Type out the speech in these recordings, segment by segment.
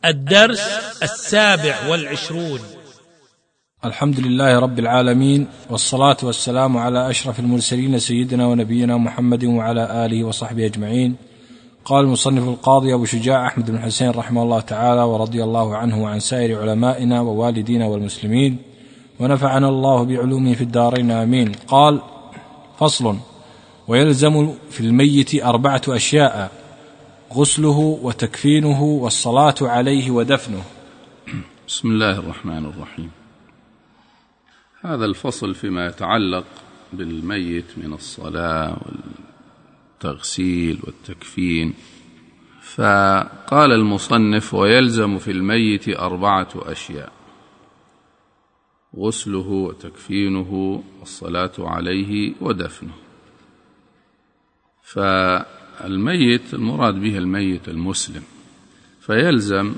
الدرس 27. الحمد لله رب العالمين، والصلاة والسلام على أشرف المرسلين سيدنا ونبينا محمد وعلى آله وصحبه أجمعين. قال المصنف القاضي أبو شجاع أحمد بن حسين رحمه الله تعالى ورضي الله عنه وعن سائر علمائنا ووالدينا والمسلمين، ونفعنا الله بعلومه في الدارين آمين. قال: فصل: ويلزم في الميت 4 أشياء: غسله وتكفينه والصلاة عليه ودفنه. بسم الله الرحمن الرحيم. هذا الفصل فيما يتعلق بالميت من الصلاة والتغسيل والتكفين. فقال المصنف: ويلزم في الميت 4 أشياء: غسله وتكفينه والصلاة عليه ودفنه. فالميت المراد به الميت المسلم، فيلزم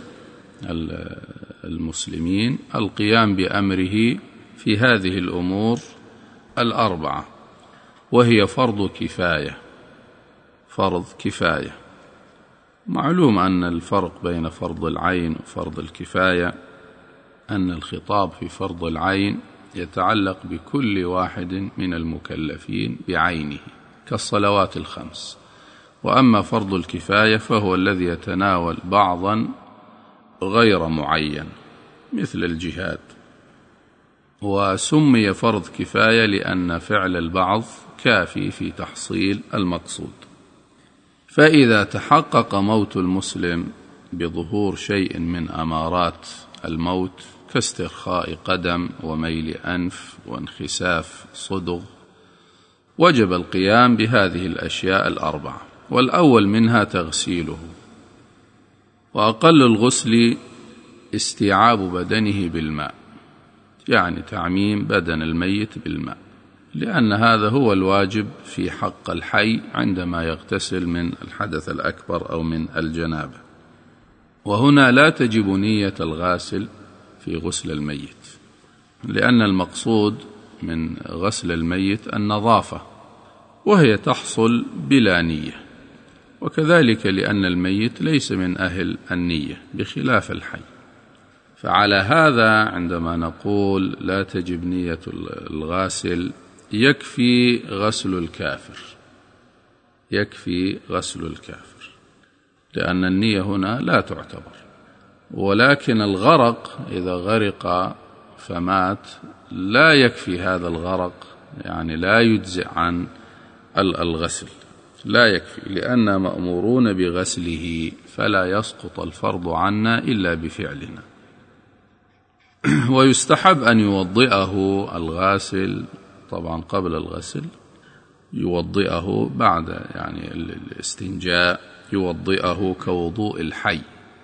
المسلمين القيام بأمره في هذه الأمور 4، وهي فرض كفاية. معلوم أن الفرق بين فرض العين وفرض الكفاية أن الخطاب في فرض العين يتعلق بكل واحد من المكلفين بعينه كالصلوات ال5، وأما فرض الكفاية فهو الذي يتناول بعضا غير معين مثل الجهاد. وسمي فرض كفاية لأن فعل البعض كافي في تحصيل المقصود. فإذا تحقق موت المسلم بظهور شيء من أمارات الموت كاسترخاء قدم وميل أنف وانخساف صدغ، وجب القيام بهذه الأشياء 4، والأول منها تغسيله. وأقل الغسل استيعاب بدنه بالماء، يعني تعميم بدن الميت بالماء، لأن هذا هو الواجب في حق الحي عندما يغتسل من الحدث الأكبر أو من الجنابة. وهنا لا تجب نية الغاسل في غسل الميت، لأن المقصود من غسل الميت النظافة، وهي تحصل بلا نية، وكذلك لأن الميت ليس من أهل النية بخلاف الحي. فعلى هذا عندما نقول لا تجب نية الغاسل يكفي غسل الكافر، لأن النية هنا لا تعتبر. ولكن الغرق إذا غرق فمات لا يكفي هذا الغرق، يعني لا يجزئ عن الغسل، لا يكفي، لأننا مأمورون بغسله، فلا يسقط الفرض عنا إلا بفعلنا. ويستحب أن يوضئه الغاسل، طبعا قبل الغسل يوضئه بعد يعني الاستنجاء، يوضئه كوضوء الحي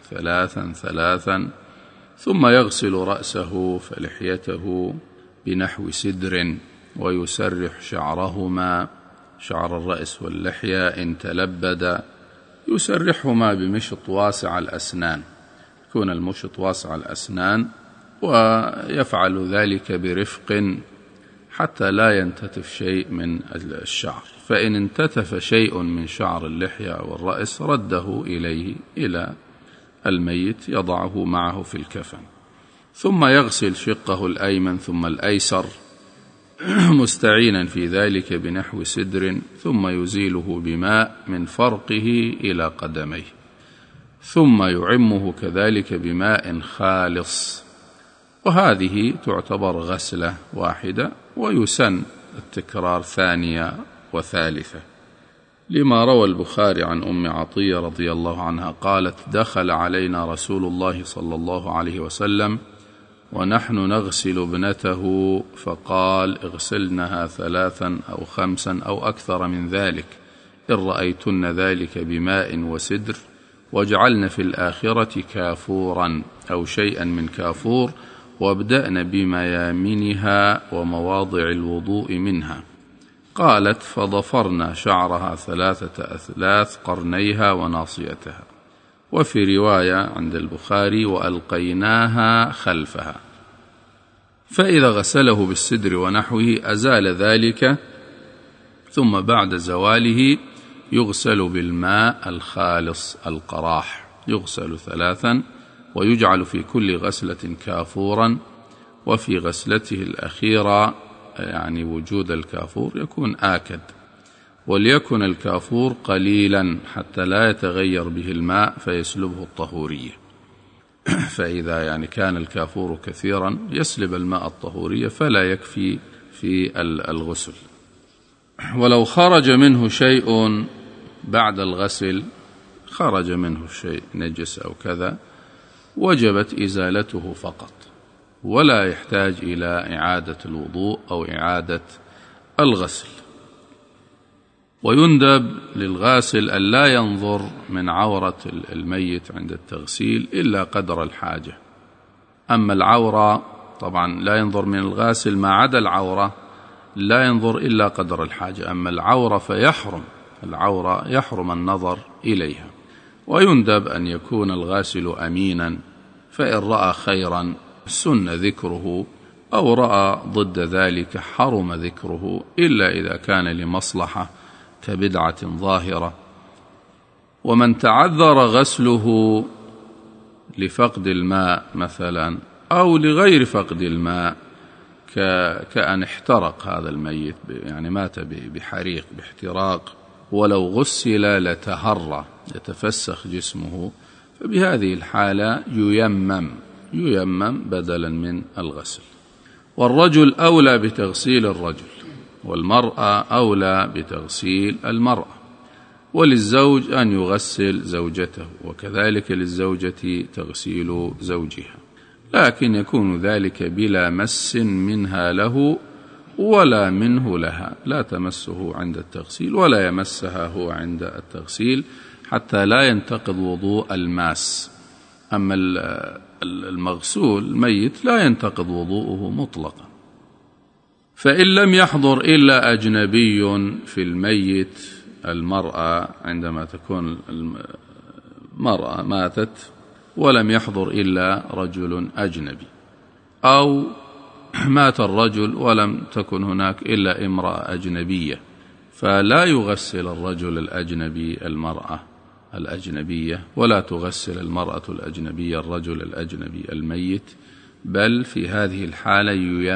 3 ثم يغسل رأسه فلحيته بنحو سدر، ويسرح شعرهما، شعر الرأس واللحية إن تلبد، يسرحهما بمشط واسع الأسنان، يكون المشط واسع الأسنان، ويفعل ذلك برفق حتى لا ينتتف شيء من الشعر. فإن انتتف شيء من شعر اللحية والرأس رده إلى الميت، يضعه معه في الكفن. ثم يغسل شقه الأيمن ثم الأيسر مستعينا في ذلك بنحو سدر، ثم يزيله بماء من فرقه إلى قدميه، ثم يعمه كذلك بماء خالص. وهذه تعتبر غسلة واحدة، ويسن التكرار 2 و3، لما روى البخاري عن أم عطية رضي الله عنها قالت: دخل علينا رسول الله صلى الله عليه وسلم ونحن نغسل ابنته، فقال: اغسلنها 3 أو 5 أو أكثر من ذلك إن رأيتن ذلك بماء وسدر، واجعلن في الآخرة كافورا أو شيئا من كافور، وابدأن بميامنها ومواضع الوضوء منها. قالت: فضفرنا شعرها 3 أثلاث قرنيها وناصيتها. وفي رواية عند البخاري: وألقيناها خلفها. فإذا غسله بالسدر ونحوه أزال ذلك، ثم بعد زواله يغسل بالماء الخالص القراح، يغسل 3 ويجعل في كل غسلة كافورا، وفي غسلته الأخيرة يعني وجود الكافور يكون آكد، وليكن الكافور قليلا حتى لا يتغير به الماء فيسلبه الطهورية. فإذا يعني كان الكافور كثيرا يسلب الماء الطهورية فلا يكفي في الغسل. ولو خرج منه شيء بعد الغسل، خرج منه شيء نجس أو كذا، وجبت إزالته فقط، ولا يحتاج إلى إعادة الوضوء أو إعادة الغسل. ويندب للغاسل ألا ينظر من عورة الميت عند التغسيل إلا قدر الحاجة. أما العورة طبعا لا ينظر من الغاسل ما عدا العورة، لا ينظر إلا قدر الحاجة. أما العورة يحرم النظر إليها. ويندب أن يكون الغاسل أمينا، فإن رأى خيرا سن ذكره، أو رأى ضد ذلك حرم ذكره، إلا إذا كان لمصلحة كبدعة ظاهرة. ومن تعذر غسله لفقد الماء مثلا أو لغير فقد الماء، كأن احترق هذا الميت، يعني مات بحريق باحتراق، ولو غسل لتهرى يتفسخ جسمه، فبهذه الحالة ييمم بدلا من الغسل. والرجل أولى بتغسيل الرجل، والمرأة أولى بتغسيل المرأة، وللزوج أن يغسل زوجته، وكذلك للزوجة تغسيل زوجها، لكن يكون ذلك بلا مس منها له ولا منه لها، لا تمسه عند التغسيل ولا يمسها هو عند التغسيل، حتى لا ينتقض وضوء الماس. أما المغسول الميت لا ينتقض وضوءه مطلقا. فإن لم يحضر إلا أجنبي في الميت، المرأة عندما تكون المرأة ماتت ولم يحضر إلا رجل أجنبي، أو مات الرجل ولم تكن هناك إلا امرأة أجنبية، فلا يغسل الرجل الأجنبي المرأة الأجنبية، ولا تغسل المرأة الأجنبية الرجل الأجنبي الميت، بل في هذه الحالة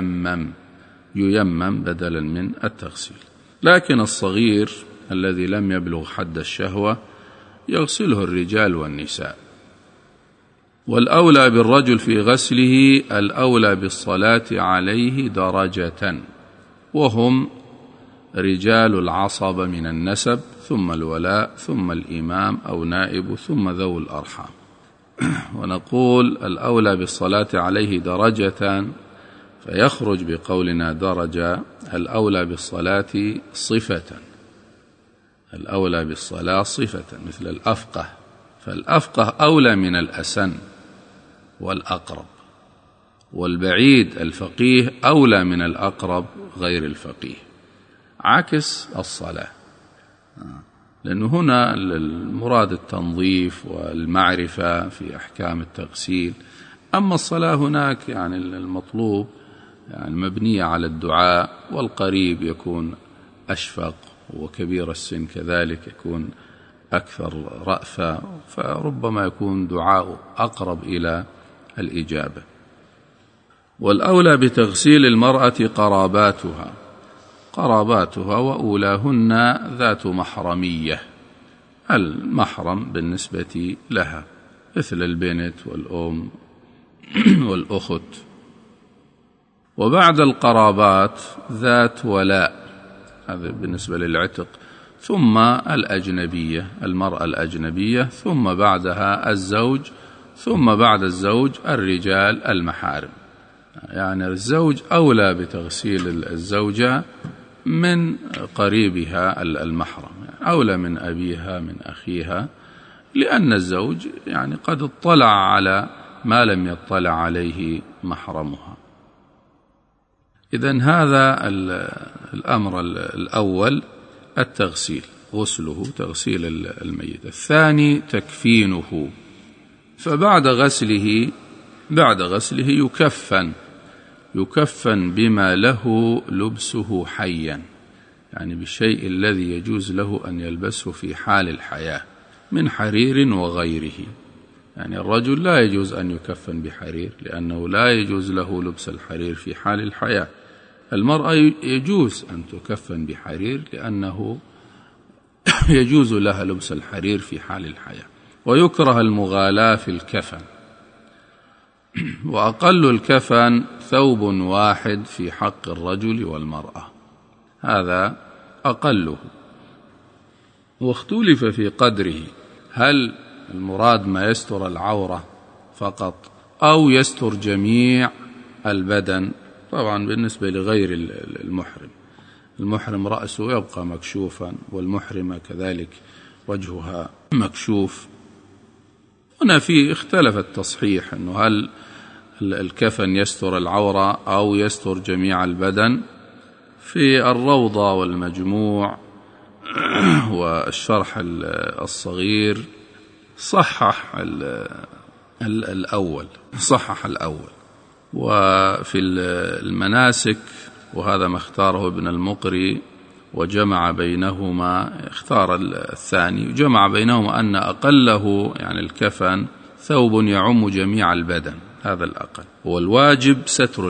ييمم بدلا من التغسيل. لكن الصغير الذي لم يبلغ حد الشهوة يغسله الرجال والنساء. والأولى بالرجل في غسله الأولى بالصلاة عليه درجة، وهم رجال العصبة من النسب، ثم الولاء، ثم الإمام أو نائب، ثم ذو الأرحام. ونقول الأولى بالصلاة عليه درجة، فيخرج بقولنا درجة الأولى بالصلاة صفة، الأولى بالصلاة صفة، مثل الأفقه، فالأفقه أولى من الأسن والأقرب، والبعيد الفقيه أولى من الأقرب غير الفقيه، عكس الصلاة، لأنه هنا المراد التنظيف والمعرفة في أحكام التغسيل. أما الصلاة هناك يعني المطلوب يعني مبنية على الدعاء، والقريب يكون أشفق، وكبير السن كذلك يكون أكثر رأفة، فربما يكون دعاء أقرب إلى الإجابة. والأولى بتغسيل المرأة قراباتها وأولاهن ذات محرمية، المحرم بالنسبة لها، مثل البنت والأم والأخت. وبعد القرابات ذات ولاء، هذا بالنسبة للعتق، ثم الأجنبية، المرأة الأجنبية، ثم بعدها الزوج، ثم بعد الزوج الرجال المحارم. يعني الزوج أولى بتغسيل الزوجة من قريبها المحرم، يعني أولى من أبيها من أخيها، لأن الزوج يعني قد اطلع على ما لم يطلع عليه محرمها. إذن هذا الأمر الأول التغسيل، غسله، تغسيل الميت. الثاني تكفينه، فبعد غسله يكفن بما له لبسه حيا، يعني بالشيء الذي يجوز له أن يلبسه في حال الحياة من حرير وغيره، يعني الرجل لا يجوز أن يكفن بحرير لأنه لا يجوز له لبس الحرير في حال الحياة. المرأة يجوز أن تكفن بحرير لأنه يجوز لها لبس الحرير في حال الحياة. ويكره المغالاة في الكفن. وأقل الكفن ثوب واحد في حق الرجل والمرأة، هذا أقله. واختلف في قدره، هل المراد ما يستر العورة فقط أو يستر جميع البدن؟ طبعا بالنسبة لغير المحرم رأسه يبقى مكشوفا، والمحرمة كذلك وجهها مكشوف. هنا في اختلف التصحيح أنه هل الكفن يستر العورة أو يستر جميع البدن. في الروضة والمجموع والشرح الصغير صحح الأول. وفي المناسك، وهذا ما اختاره ابن المقري وجمع بينهما، اختار الثاني جمع بينهما أن أقله يعني الكفن ثوب يعم جميع البدن، هذا الأقل. والواجب ستر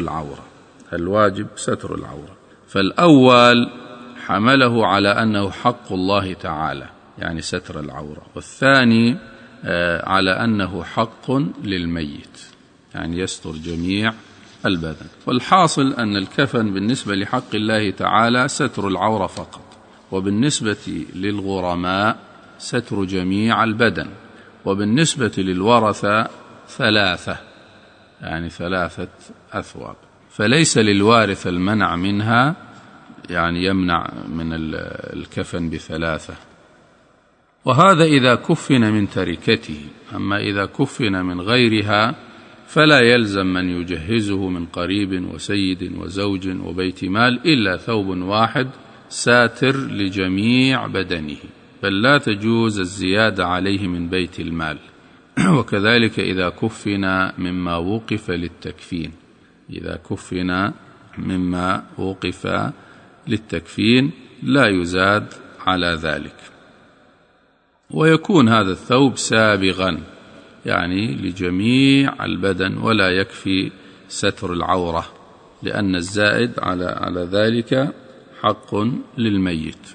العورة. فالأول حمله على أنه حق الله تعالى يعني ستر العورة، والثاني على أنه حق للميت يعني يستر جميع البدن. والحاصل أن الكفن بالنسبة لحق الله تعالى ستر العورة فقط، وبالنسبة للغرماء ستر جميع البدن، وبالنسبة للورثة ثلاثة أثواب. فليس للوارث المنع منها، يعني يمنع من الكفن بثلاثة. وهذا إذا كفن من تركته. أما إذا كفن من غيرها فلا يلزم من يجهزه من قريب وسيد وزوج وبيت مال إلا ثوب واحد ساتر لجميع بدنه، بل لا تجوز الزيادة عليه من بيت المال. وكذلك إذا كفن مما وقف للتكفين لا يزاد على ذلك. ويكون هذا الثوب سابغا يعني لجميع البدن، ولا يكفي ستر العورة، لأن الزائد على ذلك حق للميت.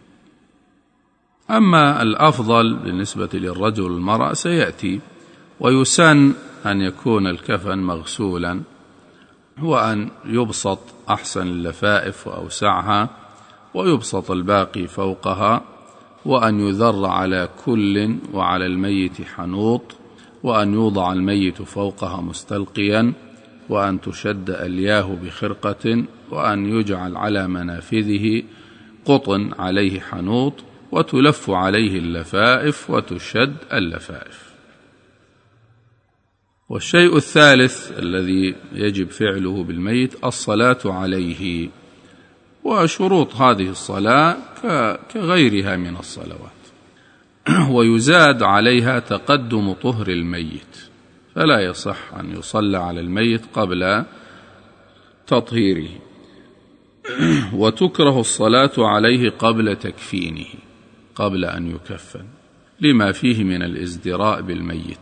أما الأفضل بالنسبة للرجل والمرأة سيأتي. ويسن أن يكون الكفن مغسولا، وأن يبسط أحسن اللفائف وأوسعها، ويبسط الباقي فوقها، وأن يذر على كل وعلى الميت حنوط، وأن يوضع الميت فوقها مستلقيا، وأن تشد ألياه بخرقة، وأن يجعل على منافذه قطن عليه حنوط، وتلف عليه اللفائف وتشد اللفائف. والشيء الثالث الذي يجب فعله بالميت الصلاة عليه. وشروط هذه الصلاة كغيرها من الصلوات. ويزاد عليها تقدم طهر الميت، فلا يصح أن يصلى على الميت قبل تطهيره. وتكره الصلاة عليه قبل تكفينه، قبل أن يكفن، لما فيه من الازدراء بالميت.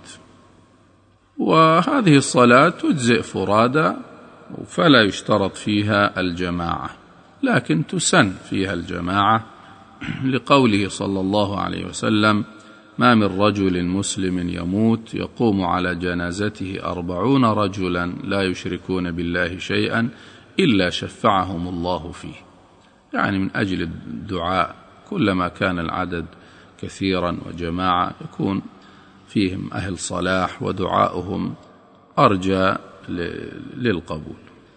وهذه الصلاة تجزئ فرادى، فلا يشترط فيها الجماعة، لكن تسن فيها الجماعة، لقوله صلى الله عليه وسلم: ما من رجل مسلم يموت يقوم على جنازته 40 رجلا لا يشركون بالله شيئا إلا شفعهم الله فيه. يعني من أجل الدعاء، كلما كان العدد كثيرا وجماعة يكون فيهم أهل صلاح، ودعاؤهم أرجى للقبول.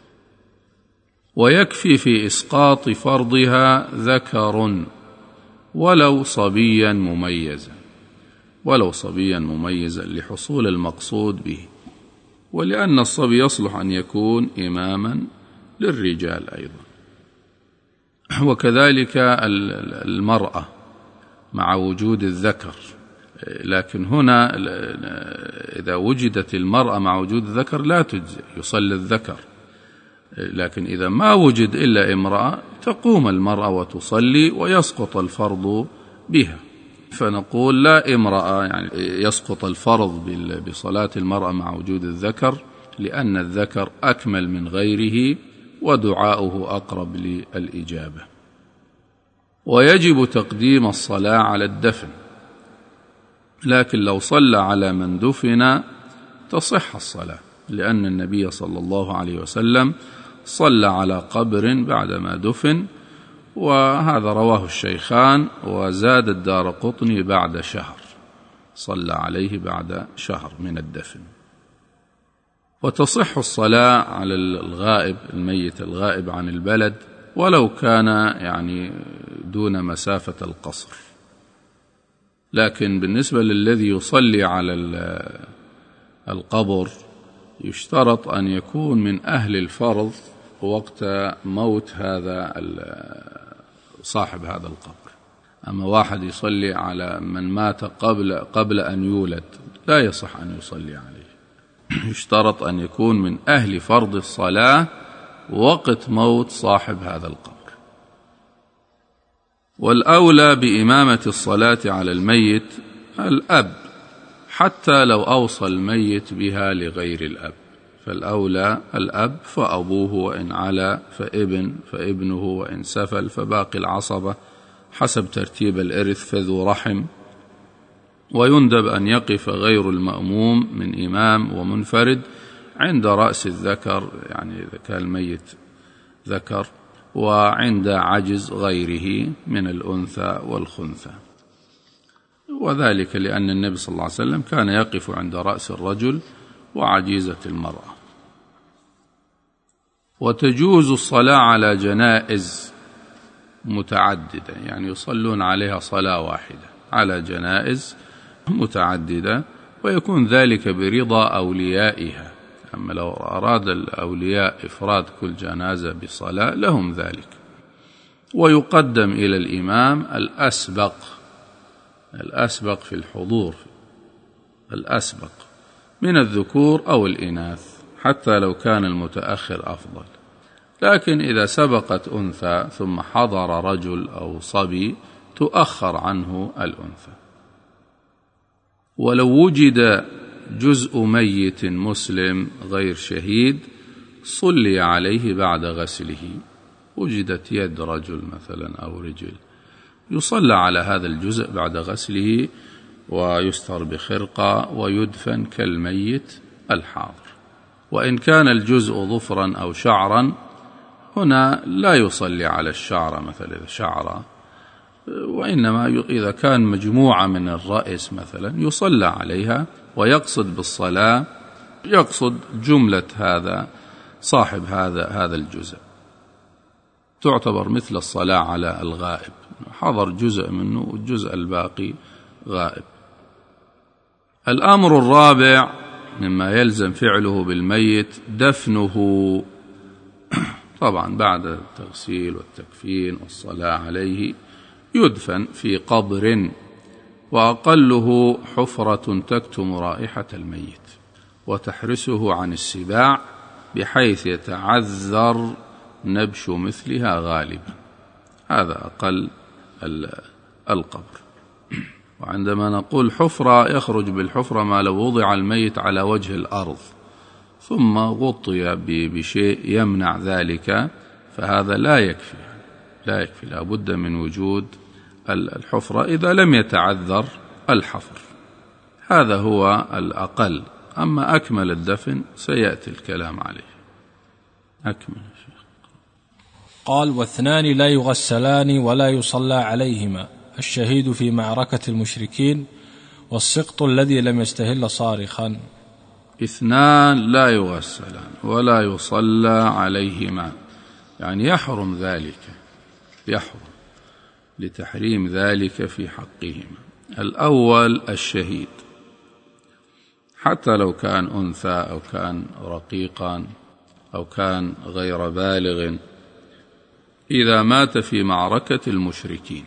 ويكفي في إسقاط فرضها ذكر ولو صبيا مميزا لحصول المقصود به، ولأن الصبي يصلح أن يكون إماما للرجال أيضا. وكذلك المرأة مع وجود الذكر، لكن هنا إذا وجدت المرأة مع وجود الذكر لا تجزئ، يصلي الذكر. لكن إذا ما وجد إلا امرأة تقوم المرأة وتصلي ويسقط الفرض بها. فنقول لا امرأة، يعني يسقط الفرض بصلاة المرأة مع وجود الذكر، لأن الذكر أكمل من غيره ودعاؤه أقرب للإجابة. ويجب تقديم الصلاة على الدفن، لكن لو صلى على من دفن تصح الصلاة، لأن النبي صلى الله عليه وسلم صلى على قبر بعدما دفن، وهذا رواه الشيخان، وزاد الدارقطني بعد شهر، صلى عليه بعد شهر من الدفن. وتصح الصلاة على الغائب، الميت الغائب عن البلد، ولو كان يعني دون مسافة القصر. لكن بالنسبة للذي يصلي على القبر يشترط أن يكون من أهل الفرض وقت موت هذا صاحب هذا القبر. أما واحد يصلي على من مات قبل أن يولد لا يصح أن يصلي عليه، يشترط أن يكون من أهل فرض الصلاة وقت موت صاحب هذا القبر. والأولى بإمامة الصلاة على الميت الأب، حتى لو أوصى الميت بها لغير الأب، فالأولى الأب، فأبوه وإن علا فابنه وإن سفل فباقي العصبة حسب ترتيب الإرث فذو رحم. ويندب أن يقف غير المأموم من إمام ومنفرد عند رأس الذكر، يعني إذا كان الميت ذكر، وعند عجز غيره من الأنثى والخنثى، وذلك لأن النبي صلى الله عليه وسلم كان يقف عند رأس الرجل وعجيزة المرأة. وتجوز الصلاة على جنائز متعددة، يعني يصلون عليها صلاة واحدة على جنائز متعددة، ويكون ذلك برضا أوليائها. أما لو أراد الأولياء إفراد كل جنازة بصلاة لهم ذلك. ويقدم إلى الإمام الأسبق في الحضور، الأسبق من الذكور أو الإناث، حتى لو كان المتأخر أفضل. لكن إذا سبقت أنثى ثم حضر رجل أو صبي تؤخر عنه الأنثى. ولو وجد جزء ميت مسلم غير شهيد صلي عليه بعد غسله، وجدت يد رجل مثلا أو رجل، يصلى على هذا الجزء بعد غسله ويستر بخرقة ويدفن كالميت الحاضر. وإن كان الجزء ظفرا أو شعرا هنا لا يصلي على الشعر مثلا إذا شعر، وإنما إذا كان مجموعة من الرأس مثلا يصلى عليها، ويقصد بالصلاة يقصد جملة هذا صاحب هذا الجزء، تعتبر مثل الصلاة على الغائب، حضر جزء منه والجزء الباقي غائب. الأمر الرابع مما يلزم فعله بالميت دفنه، طبعا بعد التغسيل والتكفين والصلاة عليه يدفن في قبر، وأقله حفرة تكتم رائحة الميت وتحرسه عن السباع بحيث يتعذر نبش مثلها غالبا، هذا أقل القبر. وعندما نقول حفرة يخرج بالحفرة ما لو وضع الميت على وجه الأرض ثم غطي بشيء يمنع ذلك، فهذا لا يكفي، لا بد من وجود الحفرة إذا لم يتعذر الحفر، هذا هو الأقل. أما أكمل الدفن سيأتي الكلام عليه. أكمل شيخ. قال: واثنان لا يغسلان ولا يصلى عليهما: الشهيد في معركة المشركين، والسقط الذي لم يستهل صارخا. اثنان لا يغسلان ولا يصلى عليهما، يعني يحرم ذلك، يحرم لتحريم ذلك في حقهما. الأول الشهيد، حتى لو كان أنثى أو كان رقيقا أو كان غير بالغ، إذا مات في معركة المشركين،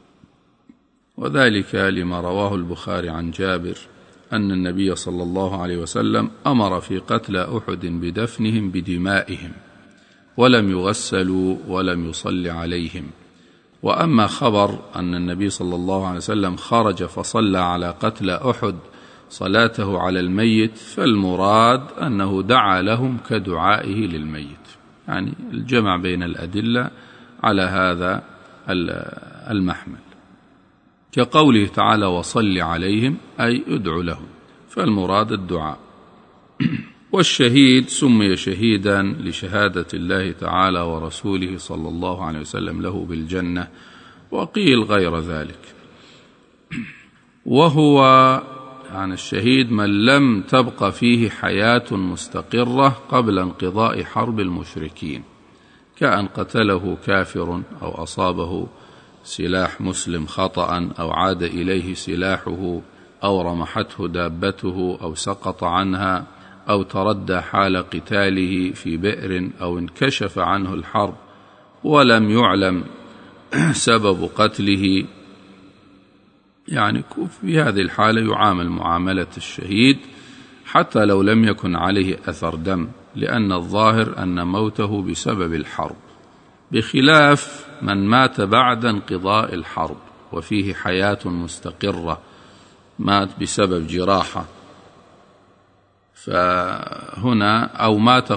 وذلك لما رواه البخاري عن جابر أن النبي صلى الله عليه وسلم أمر في قتلى أحد بدفنهم بدمائهم ولم يغسلوا ولم يصل عليهم، وأما خبر أن النبي صلى الله عليه وسلم خرج فصلى على قتلى أحد صلاته على الميت، فالمراد أنه دعا لهم كدعائه للميت، يعني الجمع بين الأدلة على هذا المحمل، كقوله تعالى وصل عليهم أي ادعو لهم، فالمراد الدعاء. والشهيد سمي شهيدا لشهادة الله تعالى ورسوله صلى الله عليه وسلم له بالجنة، وقيل غير ذلك. وهو يعني الشهيد من لم تبق فيه حياة مستقرة قبل انقضاء حرب المشركين، كأن قتله كافر أو أصابه سلاح مسلم خطأ أو عاد إليه سلاحه أو رمحته دابته أو سقط عنها أو تردى حال قتاله في بئر أو انكشف عنه الحرب ولم يعلم سبب قتله، يعني في هذه الحالة يعامل معاملة الشهيد حتى لو لم يكن عليه أثر دم، لأن الظاهر أن موته بسبب الحرب، بخلاف من مات بعد انقضاء الحرب وفيه حياة مستقرة، مات بسبب جراحة فهنا أو مات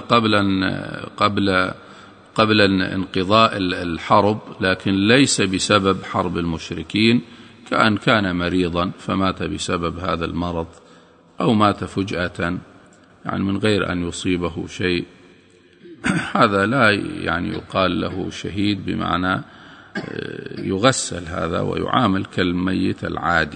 قبل انقضاء الحرب لكن ليس بسبب حرب المشركين، كأن كان مريضا فمات بسبب هذا المرض أو مات فجأة يعني من غير أن يصيبه شيء، هذا لا يعني يقال له شهيد بمعنى يغسل هذا ويعامل كالميت العادي.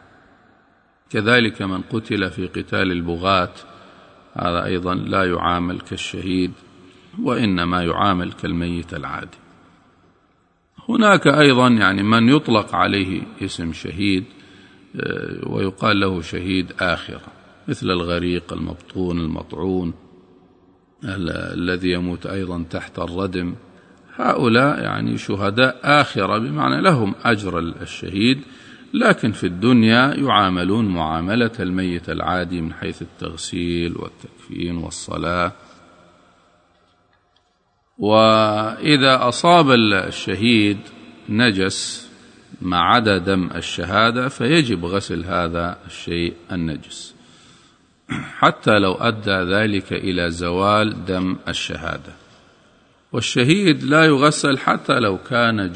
كذلك من قتل في قتال البغاة هذا أيضا لا يعامل كالشهيد وإنما يعامل كالميت العادي. هناك أيضا يعني من يطلق عليه اسم شهيد ويقال له شهيد آخرة، مثل الغريق المبطون المطعون الذي يموت أيضا تحت الردم، هؤلاء يعني شهداء آخرة بمعنى لهم أجر الشهيد، لكن في الدنيا يعاملون معاملة الميت العادي من حيث التغسيل والتكفين والصلاة. وإذا أصاب الشهيد نجس ما عدا دم الشهادة فيجب غسل هذا الشيء النجس حتى لو أدى ذلك إلى زوال دم الشهادة. والشهيد لا يغسل حتى لو كان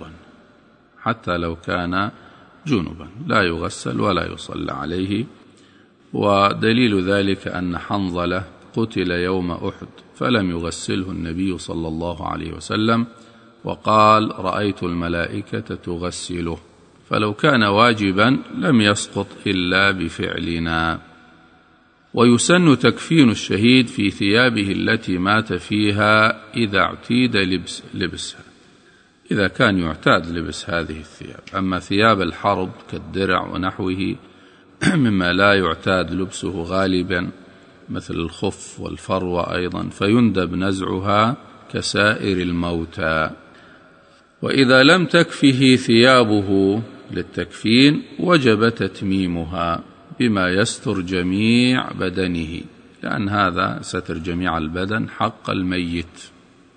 جنبا لا يغسل ولا يصلى عليه. ودليل ذلك أن حنظلة قتل يوم أحد فلم يغسله النبي صلى الله عليه وسلم وقال رأيت الملائكة تغسله، فلو كان واجبا لم يسقط إلا بفعلنا. ويسن تكفين الشهيد في ثيابه التي مات فيها إذا اعتيد لبسها، إذا كان يعتاد لبس هذه الثياب. أما ثياب الحرب كالدرع ونحوه مما لا يعتاد لبسه غالبا مثل الخف والفروة أيضا فيندب نزعها كسائر الموتى. وإذا لم تكفه ثيابه للتكفين وجب تتميمها بما يستر جميع بدنه، لأن هذا ستر جميع البدن حق الميت.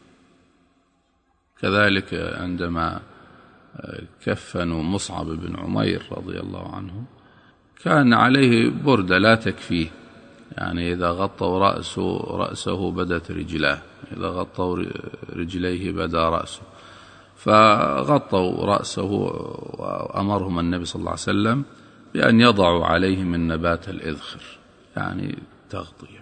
كذلك عندما كفنوا مصعب بن عمير رضي الله عنه كان عليه بردة لا تكفيه، يعني إذا غطوا رأسه بدت رجلاه، إذا غطوا رجليه بدا رأسه، فغطوا رأسه وأمرهم النبي صلى الله عليه وسلم بأن يضعوا عليه من نبات الإذخر يعني تغطية.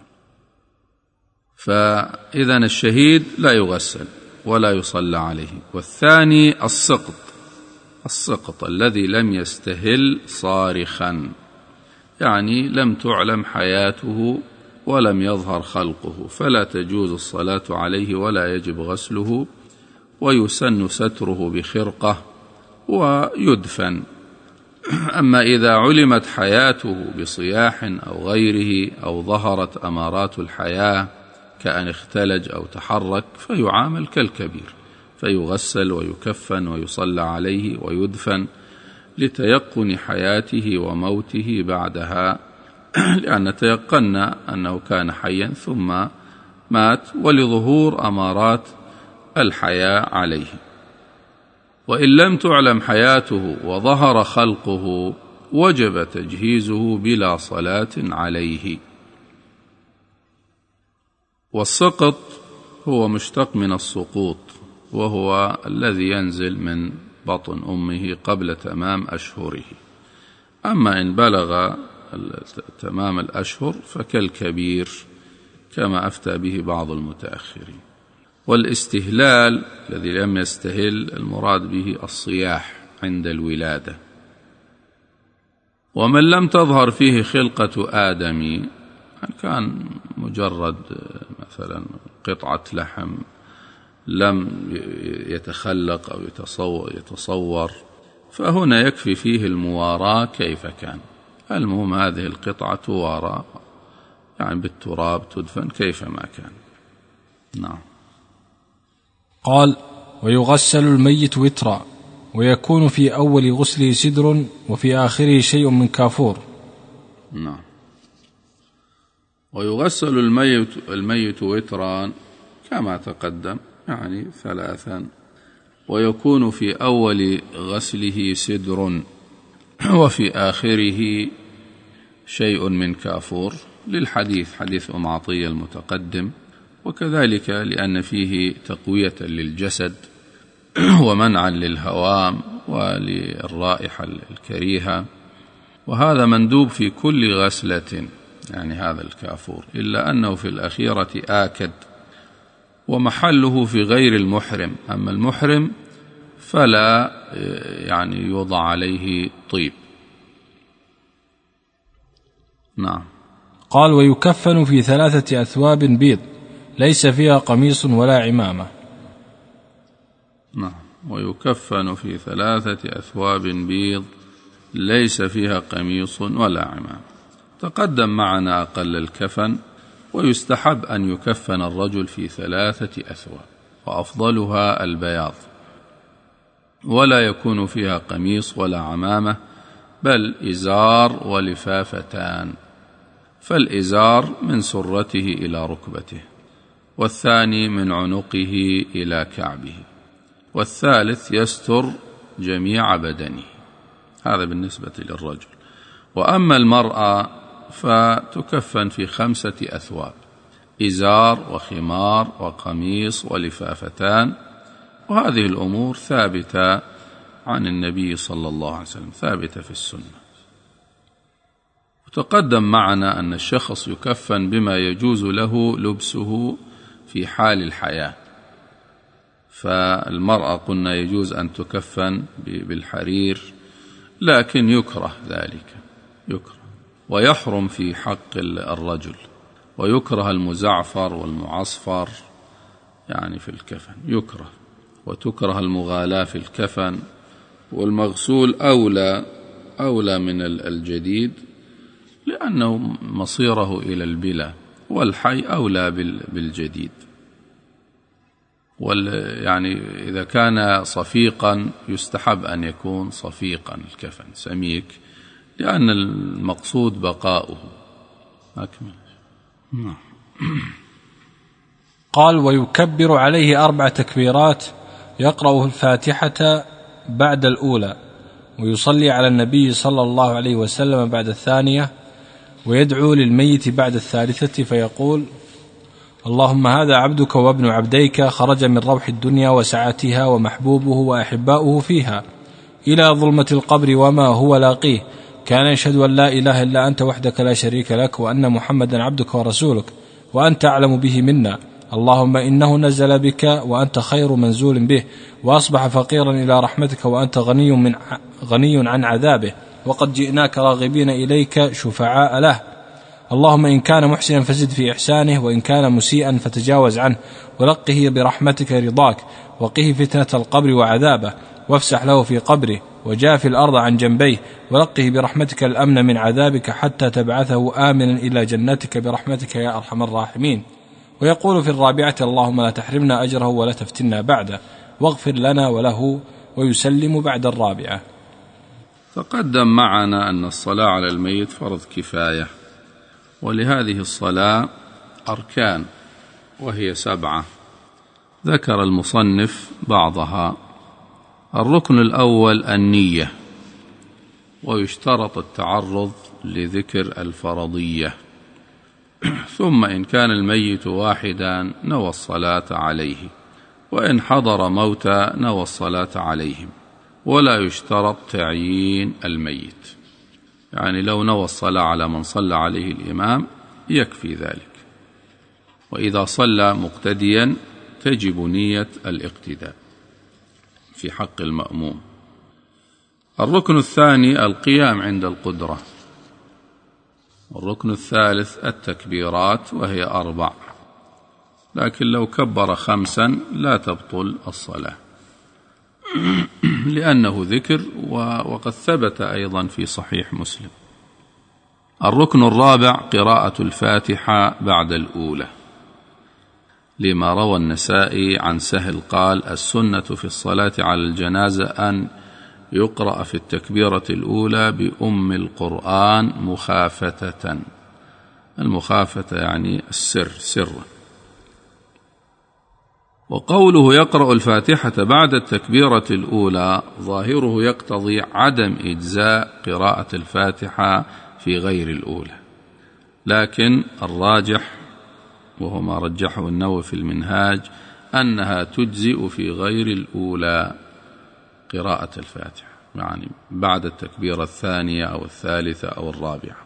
فإذن الشهيد لا يغسل ولا يصلى عليه. والثاني السقط الذي لم يستهل صارخا، يعني لم تعلم حياته ولم يظهر خلقه، فلا تجوز الصلاة عليه ولا يجب غسله، ويسن ستره بخرقة ويدفن. أما إذا علمت حياته بصياح أو غيره أو ظهرت أمارات الحياة كأن اختلج أو تحرك فيعامل كالكبير، فيغسل ويكفن ويصلى عليه ويدفن لتيقن حياته وموته بعدها، لأن تيقنا أنه كان حيا ثم مات ولظهور أمارات الحياة عليه. وإن لم تعلم حياته وظهر خلقه وجب تجهيزه بلا صلاة عليه. والسقط هو مشتق من السقوط، وهو الذي ينزل من بطن أمه قبل تمام أشهره. أما إن بلغ تمام الأشهر فكالكبير كما أفتى به بعض المتأخرين. والاستهلال الذي لم يستهل المراد به الصياح عند الولادة. ومن لم تظهر فيه خلقة آدمي، كان مجرد مثلا قطعة لحم لم يتخلق أو يتصور، فهنا يكفي فيه المواراة كيف كان. المهم هذه القطعة توارى، يعني بالتراب تدفن كيفما كان. نعم. قال: ويغسل الميت وترا، ويكون في أول غسله سدر وفي آخره شيء من كافور. نعم. ويغسل الميت وترا كما تقدم، يعني 3، ويكون في أول غسله سدر وفي آخره شيء من كافور، للحديث حديث أم عطية المتقدم، وكذلك لأن فيه تقوية للجسد ومنعا للهوام وللرائحة الكريهة، وهذا مندوب في كل غسلة، يعني هذا الكافور، إلا أنه في الأخيرة آكد، ومحله في غير المحرم. أما المحرم فلا يعني يوضع عليه طيب. نعم. قال: ويكفن في 3 أثواب بيض ليس فيها قميص ولا عمامة. نعم. ويكفن في 3 أثواب بيض ليس فيها قميص ولا عمامة. تقدم معنا أقل الكفن، ويستحب أن يكفن الرجل في 3 أثواب، وأفضلها البياض، ولا يكون فيها قميص ولا عمامة، بل إزار ولفافتان. فالإزار من سرته إلى ركبته، والثاني من عنقه إلى كعبه، والثالث يستر جميع بدنه. هذا بالنسبة للرجل. وأما المرأة فتكفن في 5 أثواب: إزار وخمار وقميص ولفافتان. وهذه الأمور ثابتة عن النبي صلى الله عليه وسلم، ثابتة في السنة. وتقدم معنا أن الشخص يكفن بما يجوز له لبسه في حال الحياة. فالمرأة قلنا يجوز أن تكفن بالحرير، لكن يكره ذلك، يكره، ويحرم في حق الرجل، ويكره المزعفر والمعصفر يعني في الكفن يكره، وتكره المغالاة في الكفن. والمغسول أولى من الجديد، لأنه مصيره إلى البلا، والحي أولى بالجديد. يعني إذا كان صفيقا يستحب أن يكون صفيقا الكفن سميك، لأن المقصود بقاؤه. أكمل. قال: ويكبر عليه 4 تكبيرات، يقرأ الفاتحة بعد الأولى، ويصلي على النبي صلى الله عليه وسلم بعد الثانية، ويدعو للميت بعد الثالثة فيقول: اللهم هذا عبدك وابن عبديك، خرج من روح الدنيا وسعتها ومحبوبه وأحباؤه فيها إلى ظلمة القبر وما هو لاقيه، كان يشهد أن لا إله إلا أنت وحدك لا شريك لك، وأن محمدا عبدك ورسولك، وأنت أعلم به منا. اللهم إنه نزل بك وأنت خير منزول به، وأصبح فقيرا إلى رحمتك وأنت غني عن عذابه، وقد جئناك راغبين إليك شفعاء له. اللهم إن كان محسنا فزد في إحسانه، وإن كان مسيئا فتجاوز عنه، ولقه برحمتك رضاك، وقه فتنة القبر وعذابه، وافسح له في قبره، وجاف الأرض عن جنبيه، ولقه برحمتك الأمن من عذابك حتى تبعثه آمنا إلى جنتك برحمتك يا أرحم الراحمين. ويقول في 4: اللهم لا تحرمنا أجره ولا تفتنا بعده، واغفر لنا وله، ويسلم بعد 4. تقدم معنا أن الصلاة على الميت فرض كفاية، ولهذه الصلاة أركان وهي 7، ذكر المصنف بعضها. الركن الأول النية، ويشترط التعرض لذكر الفرضية. ثم إن كان الميت واحدا نوى الصلاة عليه، وإن حضر موتى نوى الصلاة عليهم، ولا يشترط تعيين الميت، يعني لو نوى الصلاة على من صلى عليه الإمام يكفي ذلك. وإذا صلى مقتديا تجب نية الاقتداء في حق المأموم. الركن الثاني القيام عند القدرة. الركن الثالث التكبيرات وهي 4، لكن لو كبر 5 لا تبطل الصلاة لأنه ذكر، وقد ثبت أيضا في صحيح مسلم. الركن الرابع قراءة الفاتحة بعد الأولى، لما روى النسائي عن سهل قال: السنة في الصلاة على الجنازة أن يقرأ في التكبيرة الأولى بأم القرآن مخافتة. المخافة يعني السر، سرا. وقوله يقرأ الفاتحة بعد التكبيرة الأولى ظاهره يقتضي عدم إجزاء قراءة الفاتحة في غير الأولى، لكن الراجح وهو ما رجحه النووي في المنهاج أنها تجزئ في غير الأولى قراءة الفاتحة، يعني بعد التكبيرة الثانية أو الثالثة أو الرابعة.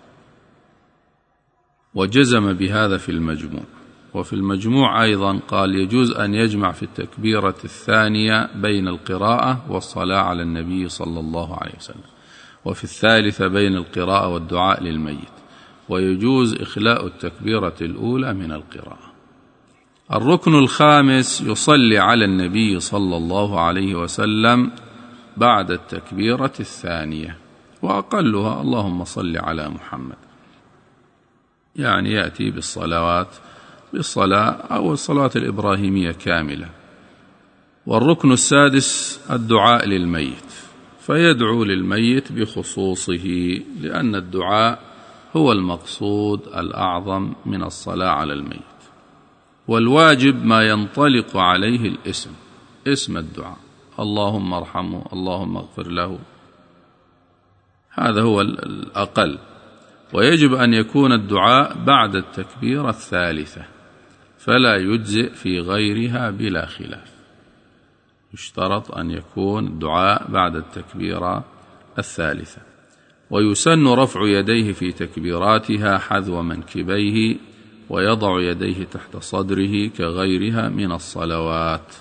وجزم بهذا في المجموع. وفي المجموع أيضا قال يجوز أن يجمع في التكبيرة الثانية بين القراءة والصلاة على النبي صلى الله عليه وسلم، وفي الثالثة بين القراءة والدعاء للميت، ويجوز إخلاء التكبيرة الأولى من القراءة. الركن الخامس يصلي على النبي صلى الله عليه وسلم بعد التكبيرة الثانية، وأقلها اللهم صل على محمد، يعني يأتي بالصلاة أو الصلاة الإبراهيمية كاملة. والركن السادس الدعاء للميت، فيدعو للميت بخصوصه، لأن الدعاء هو المقصود الأعظم من الصلاة على الميت. والواجب ما ينطلق عليه الاسم، اسم الدعاء، اللهم ارحمه، اللهم اغفر له، هذا هو الأقل. ويجب أن يكون الدعاء بعد التكبيرة الثالثة، فلا يجزئ في غيرها بلا خلاف. يشترط أن يكون الدعاء بعد التكبيرة الثالثة. ويسن رفع يديه في تكبيراتها حذو منكبيه، ويضع يديه تحت صدره كغيرها من الصلوات،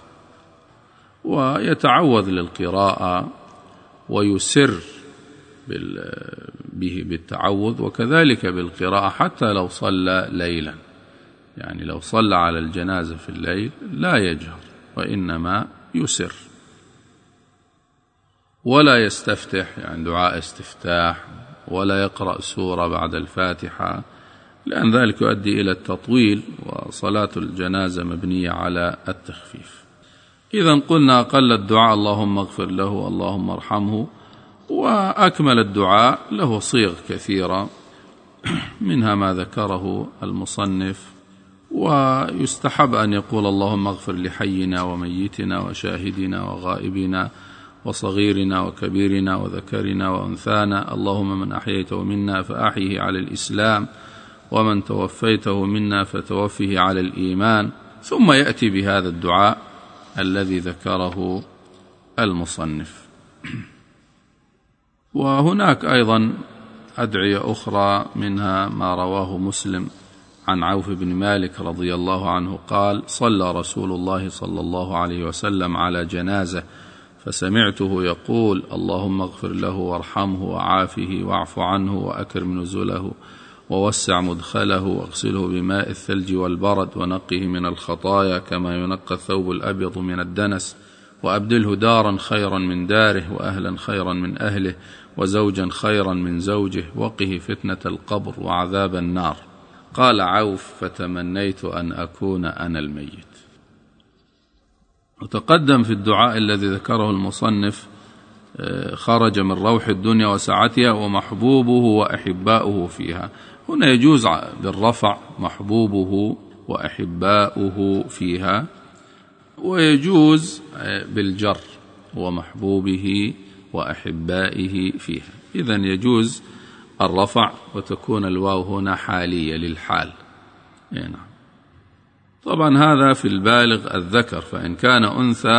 ويتعوذ للقراءة ويسر به بالتعوذ، وكذلك بالقراءة حتى لو صلى ليلا، يعني لو صلى على الجنازة في الليل لا يجهر وإنما يسر، ولا يستفتح يعني دعاء استفتاح، ولا يقرأ سورة بعد الفاتحة، لأن ذلك يؤدي إلى التطويل، وصلاة الجنازة مبنية على التخفيف. إذا قلنا أقل الدعاء اللهم اغفر له، اللهم ارحمه، وأكمل الدعاء له صيغ كثيرة منها ما ذكره المصنف. ويستحب أن يقول اللهم اغفر لحينا وميتنا وشاهدنا وغائبنا وصغيرنا وكبيرنا وذكرنا وأنثانا، اللهم من أحييته منا فأحيه على الإسلام، ومن توفيته منا فتوفه على الإيمان، ثم يأتي بهذا الدعاء الذي ذكره المصنف. وهناك أيضا أدعية أخرى، منها ما رواه مسلم عن عوف بن مالك رضي الله عنه قال: صلى رسول الله صلى الله عليه وسلم على جنازة، فسمعته يقول: اللهم اغفر له وارحمه وعافه واعف عنه وأكرم نزله ووسع مدخله واغسله بماء الثلج والبرد ونقه من الخطايا كما ينقى الثوب الأبيض من الدنس، وأبدله دارا خيرا من داره، وأهلا خيرا من أهله، وزوجا خيرا من زوجه، وقه فتنة القبر وعذاب النار. قال عوف: فتمنيت أن أكون أنا الميت. وتقدم في الدعاء الذي ذكره المصنف: خرج من روح الدنيا وسعتها ومحبوبه وأحباؤه فيها. هنا يجوز بالرفع محبوبه وأحباؤه فيها، ويجوز بالجر ومحبوبه وأحبائه فيها. إذن يجوز الرفع وتكون الواو هنا حالية للحال. نعم. طبعا هذا في البالغ الذكر، فإن كان أنثى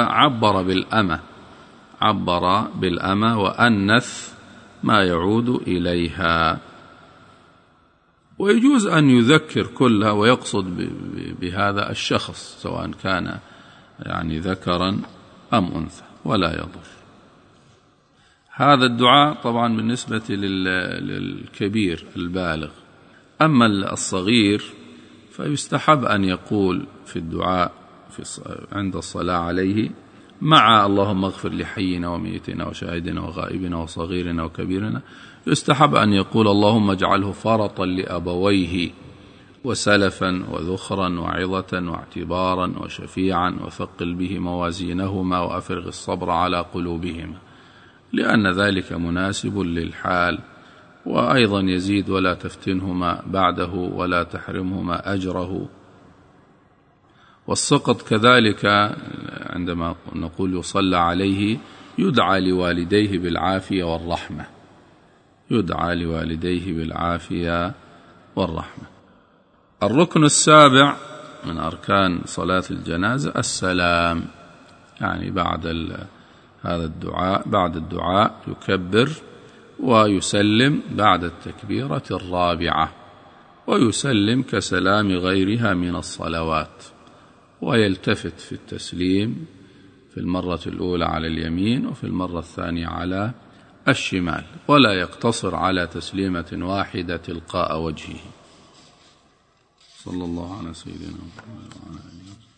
عبر بالأمة وأنث ما يعود إليها. ويجوز أن يذكر كلها ويقصد بهذا الشخص سواء كان يعني ذكرا أم أنثى ولا يضر. هذا الدعاء طبعا بالنسبة للكبير البالغ. أما الصغير فيستحب أن يقول في الدعاء عند الصلاة عليه مع اللهم اغفر لحينا وميتنا وشاهدنا وغائبنا وصغيرنا وكبيرنا، يستحب أن يقول اللهم اجعله فرطا لأبويه وسلفا وذخرا وعظة واعتبارا وشفيعا وثقل به موازينهما وأفرغ الصبر على قلوبهما، لأن ذلك مناسب للحال. وأيضا يزيد ولا تفتنهما بعده ولا تحرمهما أجره. والسقط كذلك عندما نقول يصلى عليه يدعى لوالديه بالعافية والرحمة، يدعى لوالديه بالعافية والرحمة. الركن السابع من أركان صلاة الجنازة السلام، يعني بعد الدعاء يكبر ويسلم بعد التكبيرة الرابعة، ويسلم كسلام غيرها من الصلوات، ويلتفت في التسليم في المرة الأولى على اليمين وفي المرة الثانية على الشمال، ولا يقتصر على تسليمة واحدة تلقاء وجهه. صلى الله على سيدنا محمد وعلى آله وسلم.